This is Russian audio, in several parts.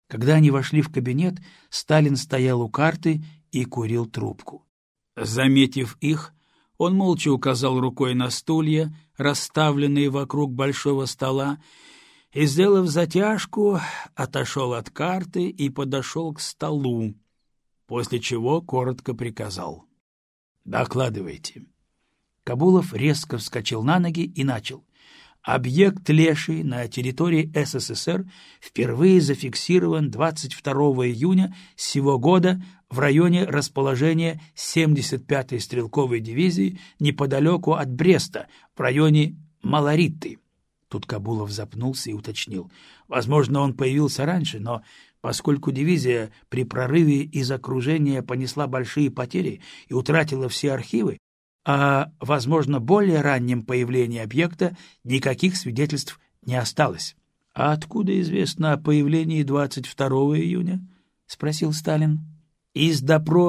Когда они вошли в кабинет, Сталин стоял у карты и курил трубку. Заметив их, он молча указал рукой на стулья, расставленные вокруг большого стола, и, сделав затяжку, отошел от карты и подошел к столу, после чего коротко приказал: «Докладывайте». Кабулов резко вскочил на ноги и начал: «Объект Леший на территории СССР впервые зафиксирован 22 июня сего года в районе расположения 75-й стрелковой дивизии неподалеку от Бреста, в районе Малориты». Тут Кабулов запнулся и уточнил: «Возможно, он появился раньше, но поскольку дивизия при прорыве из окружения понесла большие потери и утратила все архивы, о, возможно, более раннем появлении объекта никаких свидетельств не осталось». — А откуда известно о появлении 22 июня? — спросил Сталин. — Из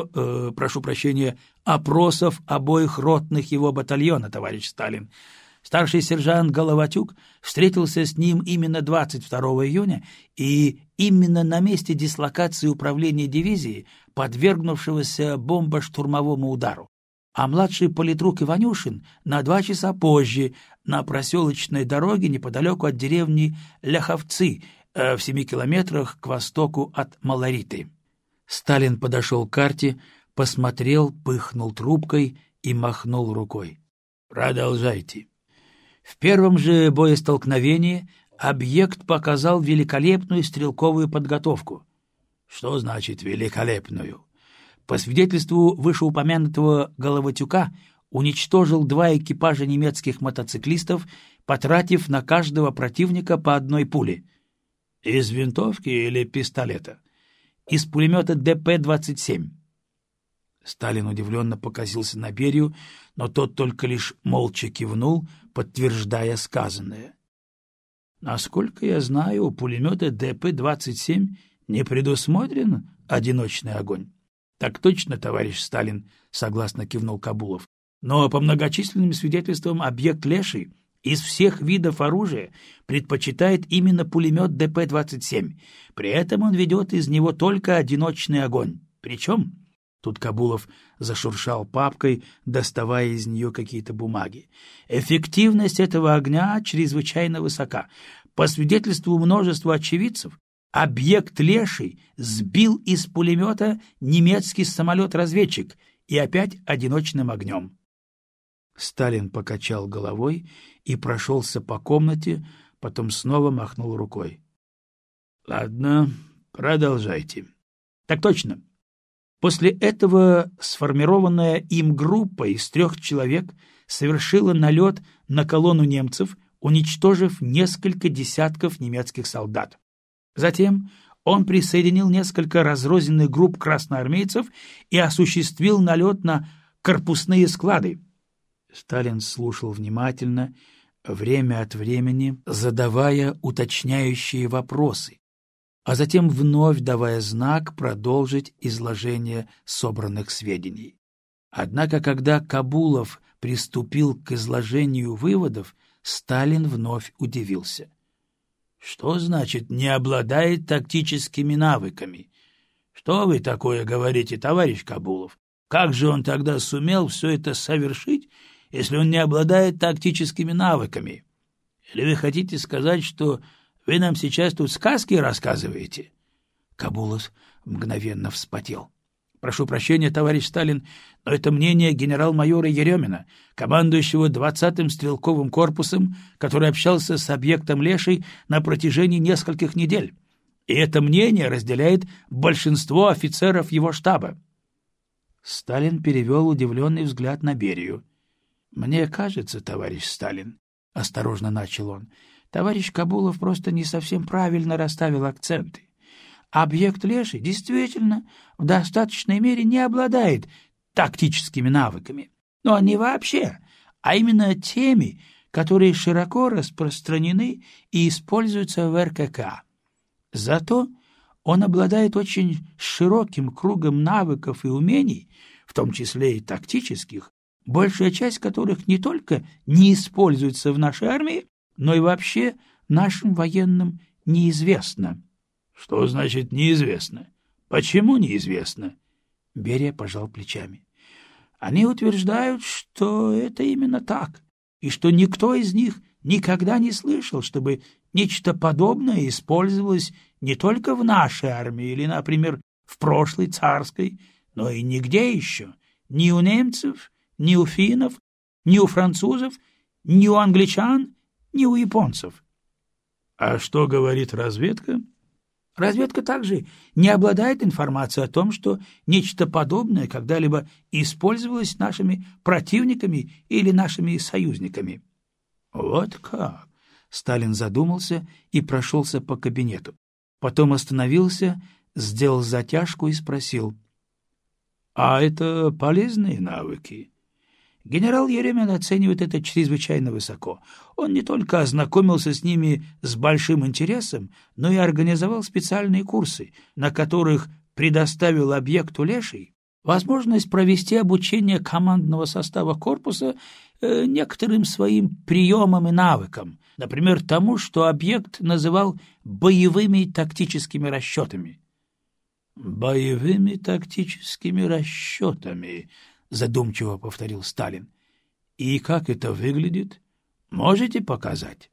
опросов обоих ротных его батальона, товарищ Сталин. Старший сержант Головатюк встретился с ним именно 22 июня и именно на месте дислокации управления дивизии, подвергнувшегося бомбо-штурмовому удару. А младший политрук Иванюшин на 2 часа позже на проселочной дороге неподалеку от деревни Ляховцы, в 7 километрах к востоку от Малориты. Сталин подошел к карте, посмотрел, пыхнул трубкой и махнул рукой. «Продолжайте». В первом же боестолкновении объект показал великолепную стрелковую подготовку. Что значит «великолепную»? По свидетельству вышеупомянутого Головатюка, уничтожил 2 экипажа немецких мотоциклистов, потратив на каждого противника по 1 пуле. Из винтовки или пистолета? Из пулемета ДП-27. Сталин удивленно покосился на Берию, но тот только лишь молча кивнул, подтверждая сказанное. Насколько я знаю, у пулемета ДП-27 не предусмотрен одиночный огонь. — Так точно, товарищ Сталин, — согласно кивнул Кабулов. — Но по многочисленным свидетельствам объект Леший из всех видов оружия предпочитает именно пулемет ДП-27. При этом он ведет из него только одиночный огонь. Причем... Тут Кабулов зашуршал папкой, доставая из нее какие-то бумаги. Эффективность этого огня чрезвычайно высока. По свидетельству множества очевидцев, объект Леший сбил из пулемета немецкий самолет-разведчик и опять одиночным огнем. Сталин покачал головой и прошелся по комнате, потом снова махнул рукой. — Ладно, продолжайте. — Так точно. После этого сформированная им группа из 3 человек совершила налет на колонну немцев, уничтожив несколько десятков немецких солдат. Затем он присоединил несколько разрозненных групп красноармейцев и осуществил налет на корпусные склады. Сталин слушал внимательно, время от времени задавая уточняющие вопросы, а затем вновь давая знак продолжить изложение собранных сведений. Однако, когда Кабулов приступил к изложению выводов, Сталин вновь удивился. Что значит «не обладает тактическими навыками»? Что вы такое говорите, товарищ Кабулов? Как же он тогда сумел все это совершить, если он не обладает тактическими навыками? Или вы хотите сказать, что вы нам сейчас тут сказки рассказываете? Кабулов мгновенно вспотел. Прошу прощения, товарищ Сталин, но это мнение генерал-майора Еремина, командующего 20-м стрелковым корпусом, который общался с объектом Леший на протяжении нескольких недель. И это мнение разделяет большинство офицеров его штаба. Сталин перевел удивленный взгляд на Берию. — Мне кажется, товарищ Сталин, — осторожно начал он, — товарищ Кабулов просто не совсем правильно расставил акценты. Объект Леший действительно в достаточной мере не обладает тактическими навыками, но не вообще, а именно теми, которые широко распространены и используются в РКК. Зато он обладает очень широким кругом навыков и умений, в том числе и тактических, большая часть которых не только не используется в нашей армии, но и вообще нашим военным неизвестна. — Что значит неизвестно? Почему неизвестно? Берия пожал плечами. Они утверждают, что это именно так, и что никто из них никогда не слышал, чтобы нечто подобное использовалось не только в нашей армии или, например, в прошлой царской, но и нигде еще, ни у немцев, ни у финнов, ни у французов, ни у англичан, ни у японцев. А что говорит разведка? Разведка также не обладает информацией о том, что нечто подобное когда-либо использовалось нашими противниками или нашими союзниками. Вот как! Сталин задумался и прошелся по кабинету. Потом остановился, сделал затяжку и спросил: «А это полезные навыки?» Генерал Еремин оценивает это чрезвычайно высоко. Он не только ознакомился с ними с большим интересом, но и организовал специальные курсы, на которых предоставил объекту Леший возможность провести обучение командного состава корпуса некоторым своим приемам и навыкам, например, тому, что объект называл боевыми тактическими расчетами. «Боевыми тактическими расчетами», — задумчиво повторил Сталин. «И как это выглядит? Можете показать?»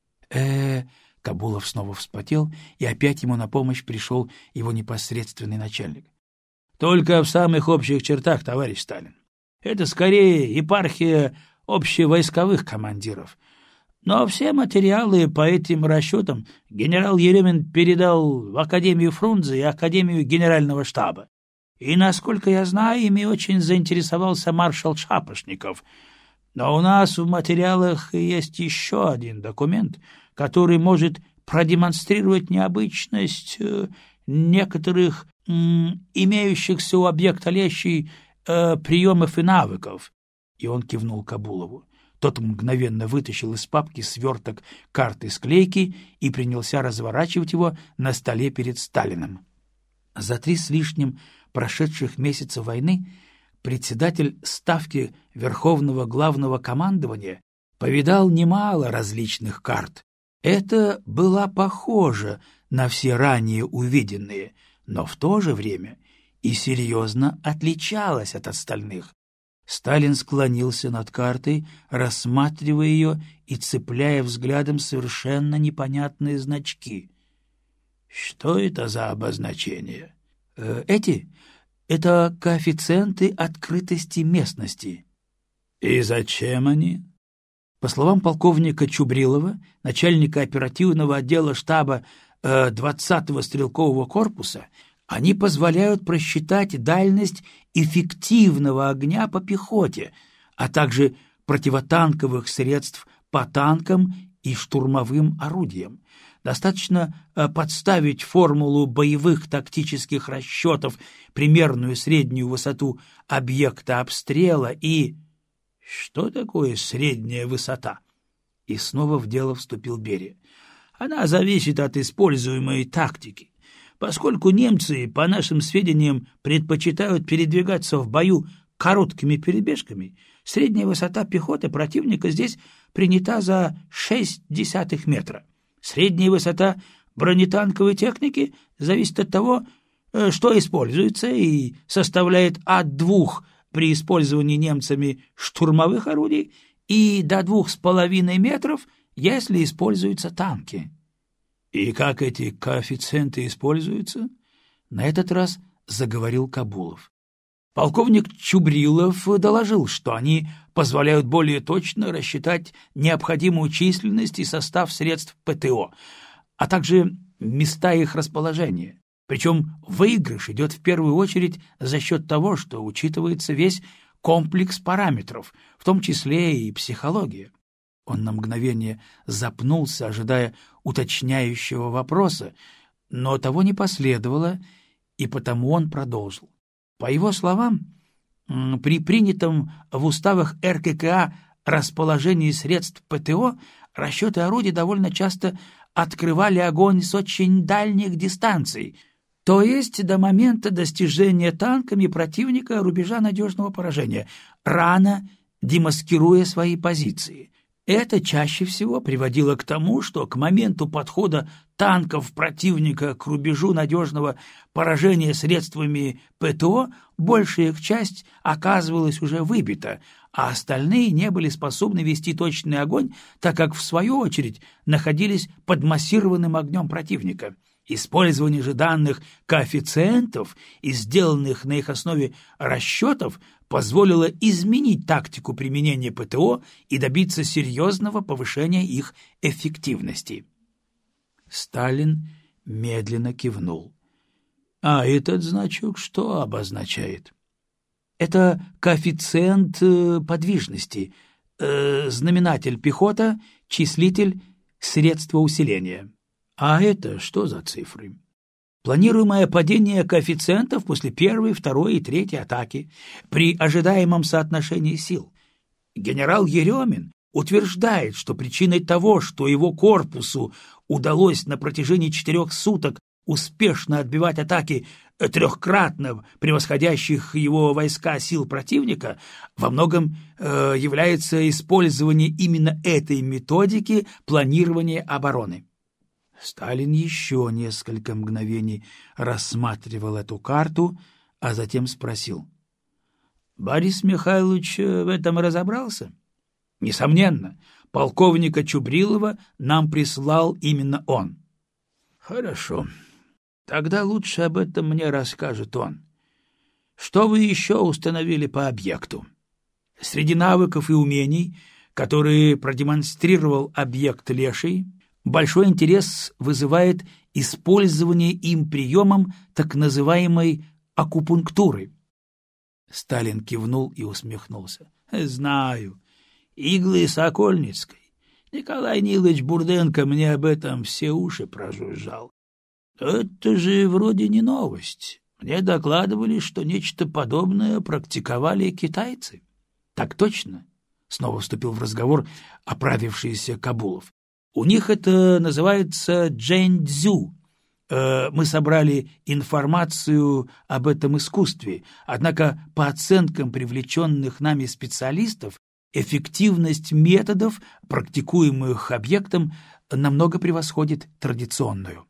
Кабулов снова вспотел, и опять ему на помощь пришел его непосредственный начальник. «Только в самых общих чертах, товарищ Сталин. Это скорее епархия общевойсковых командиров. Но все материалы по этим расчетам генерал Еремин передал в Академию Фрунзе и Академию Генерального штаба. И, насколько я знаю, ими очень заинтересовался маршал Шапошников. Но у нас в материалах есть еще один документ, который может продемонстрировать необычность некоторых имеющихся у объекта Лещей приемов и навыков. И он кивнул Кабулову. Тот мгновенно вытащил из папки сверток карты склейки и принялся разворачивать его на столе перед Сталиным. За 3 с лишним прошедших месяца войны председатель Ставки Верховного Главного Командования повидал немало различных карт. Это была похожа на все ранее увиденные, но в то же время и серьезно отличалась от остальных. Сталин склонился над картой, рассматривая ее и цепляя взглядом совершенно непонятные значки. «Что это за обозначения?» Это коэффициенты открытости местности. И зачем они? По словам полковника Чубрилова, начальника оперативного отдела штаба 20-го стрелкового корпуса, они позволяют просчитать дальность эффективного огня по пехоте, а также противотанковых средств по танкам и штурмовым орудиям. Достаточно подставить формулу боевых тактических расчетов, примерную среднюю высоту объекта обстрела и... Что такое средняя высота? И снова в дело вступил Берия. Она зависит от используемой тактики. Поскольку немцы, по нашим сведениям, предпочитают передвигаться в бою короткими перебежками, средняя высота пехоты противника здесь принята за 0,6 метра. Средняя высота бронетанковой техники зависит от того, что используется, и составляет от 2 при использовании немцами штурмовых орудий и до 2,5 метров, если используются танки. И как эти коэффициенты используются? На этот раз заговорил Кабулов. Полковник Чубрилов доложил, что они позволяют более точно рассчитать необходимую численность и состав средств ПТО, а также места их расположения. Причем выигрыш идет в первую очередь за счет того, что учитывается весь комплекс параметров, в том числе и психология. Он на мгновение запнулся, ожидая уточняющего вопроса, но того не последовало, и потому он продолжил. По его словам, при принятом в уставах РККА расположении средств ПТО расчеты орудий довольно часто открывали огонь с очень дальних дистанций, то есть до момента достижения танками противника рубежа надежного поражения, рано демаскируя свои позиции. Это чаще всего приводило к тому, что к моменту подхода танков противника к рубежу надежного поражения средствами ПТО большая их часть оказывалась уже выбита, а остальные не были способны вести точный огонь, так как, в свою очередь, находились под массированным огнем противника. Использование же данных коэффициентов и сделанных на их основе расчетов позволило изменить тактику применения ПТО и добиться серьезного повышения их эффективности. Сталин медленно кивнул. — А этот значок что обозначает? — Это коэффициент подвижности, знаменатель пехота, числитель средства усиления. А это что за цифры? Планируемое падение коэффициентов после первой, второй и третьей атаки при ожидаемом соотношении сил. Генерал Еремин утверждает, что причиной того, что его корпусу удалось на протяжении 4 суток успешно отбивать атаки трехкратно превосходящих его войска сил противника, во многом является использование именно этой методики планирования обороны. Сталин еще несколько мгновений рассматривал эту карту, а затем спросил. — Борис Михайлович в этом разобрался? — Несомненно, полковника Чубрилова нам прислал именно он. — Хорошо. Тогда лучше об этом мне расскажет он. Что вы еще установили по объекту? Среди навыков и умений, которые продемонстрировал объект Леший, большой интерес вызывает использование им приемом так называемой акупунктуры. Сталин кивнул и усмехнулся. — Знаю. Иглы Сокольницкой. Николай Нилович Бурденко мне об этом все уши прожужжал. Это же вроде не новость. Мне докладывали, что нечто подобное практиковали китайцы. — Так точно, — снова вступил в разговор оправившийся Кабулов. У них это называется джэньцзю. Мы собрали информацию об этом искусстве, однако по оценкам привлеченных нами специалистов эффективность методов, практикуемых объектом, намного превосходит традиционную.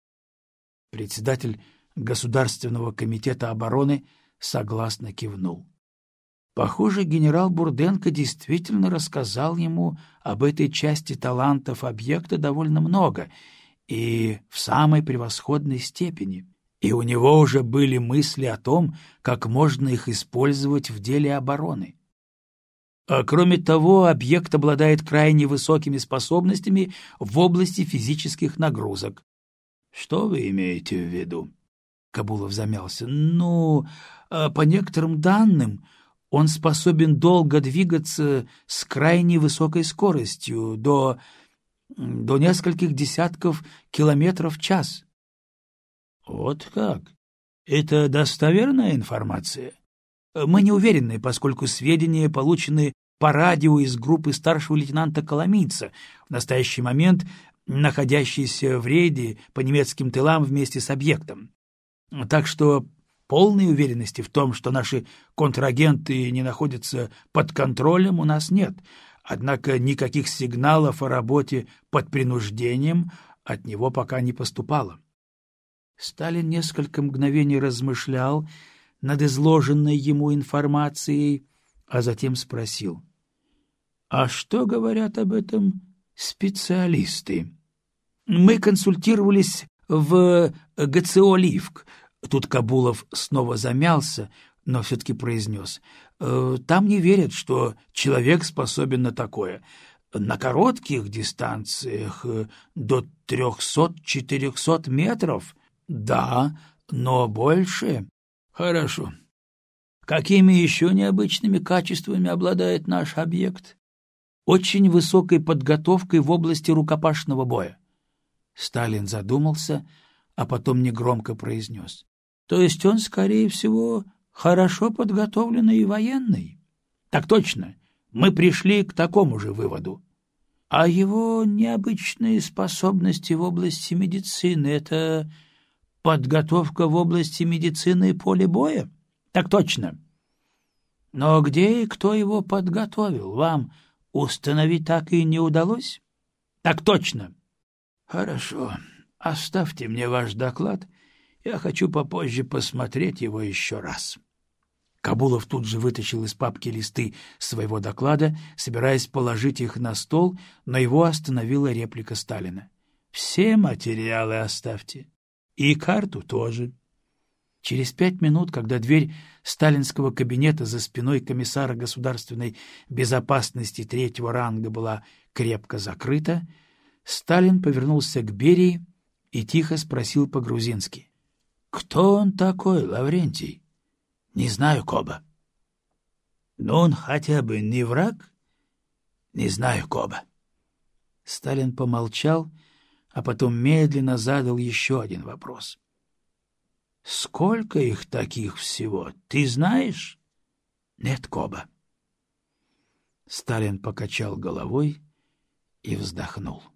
Председатель Государственного комитета обороны согласно кивнул. Похоже, генерал Бурденко действительно рассказал ему об этой части талантов объекта довольно много и в самой превосходной степени, и у него уже были мысли о том, как можно их использовать в деле обороны. А кроме того, объект обладает крайне высокими способностями в области физических нагрузок. — Что вы имеете в виду? — Кабулов замялся. — Ну, по некоторым данным, он способен долго двигаться с крайне высокой скоростью, до нескольких десятков километров в час. — Вот как? Это достоверная информация? Мы не уверены, поскольку сведения получены по радио из группы старшего лейтенанта Коломийца, в настоящий момент находящийся в рейде по немецким тылам вместе с объектом. Так что полной уверенности в том, что наши контрагенты не находятся под контролем, у нас нет, однако никаких сигналов о работе под принуждением от него пока не поступало. Сталин несколько мгновений размышлял над изложенной ему информацией, а затем спросил: «А что говорят об этом специалисты?» «Мы консультировались в ГЦО «Ливк». Тут Кабулов снова замялся, но все-таки произнес: «Там не верят, что человек способен на такое. На коротких дистанциях до 300-400 метров. Да, но больше. Хорошо. Какими еще необычными качествами обладает наш объект? Очень высокой подготовкой в области рукопашного боя». Сталин задумался, а потом негромко произнес: «То есть он, скорее всего, хорошо подготовленный и военный?» «Так точно. Мы пришли к такому же выводу». «А его необычные способности в области медицины — это подготовка в области медицины и поля боя?» «Так точно». «Но где и кто его подготовил? Вам установить так и не удалось? — Так точно. — Хорошо. Оставьте мне ваш доклад. Я хочу попозже посмотреть его еще раз. Кабулов тут же вытащил из папки листы своего доклада, собираясь положить их на стол, но его остановила реплика Сталина. — Все материалы оставьте. И карту тоже. Через 5 минут, когда дверь сталинского кабинета за спиной комиссара государственной безопасности 3-го ранга была крепко закрыта, Сталин повернулся к Берии и тихо спросил по-грузински. — Кто он такой, Лаврентий? — Не знаю, Коба. — Но он хотя бы не враг? — Не знаю, Коба. Сталин помолчал, а потом медленно задал еще один вопрос. — Сколько их таких всего, ты знаешь? — Нет, Коба. Сталин покачал головой и вздохнул.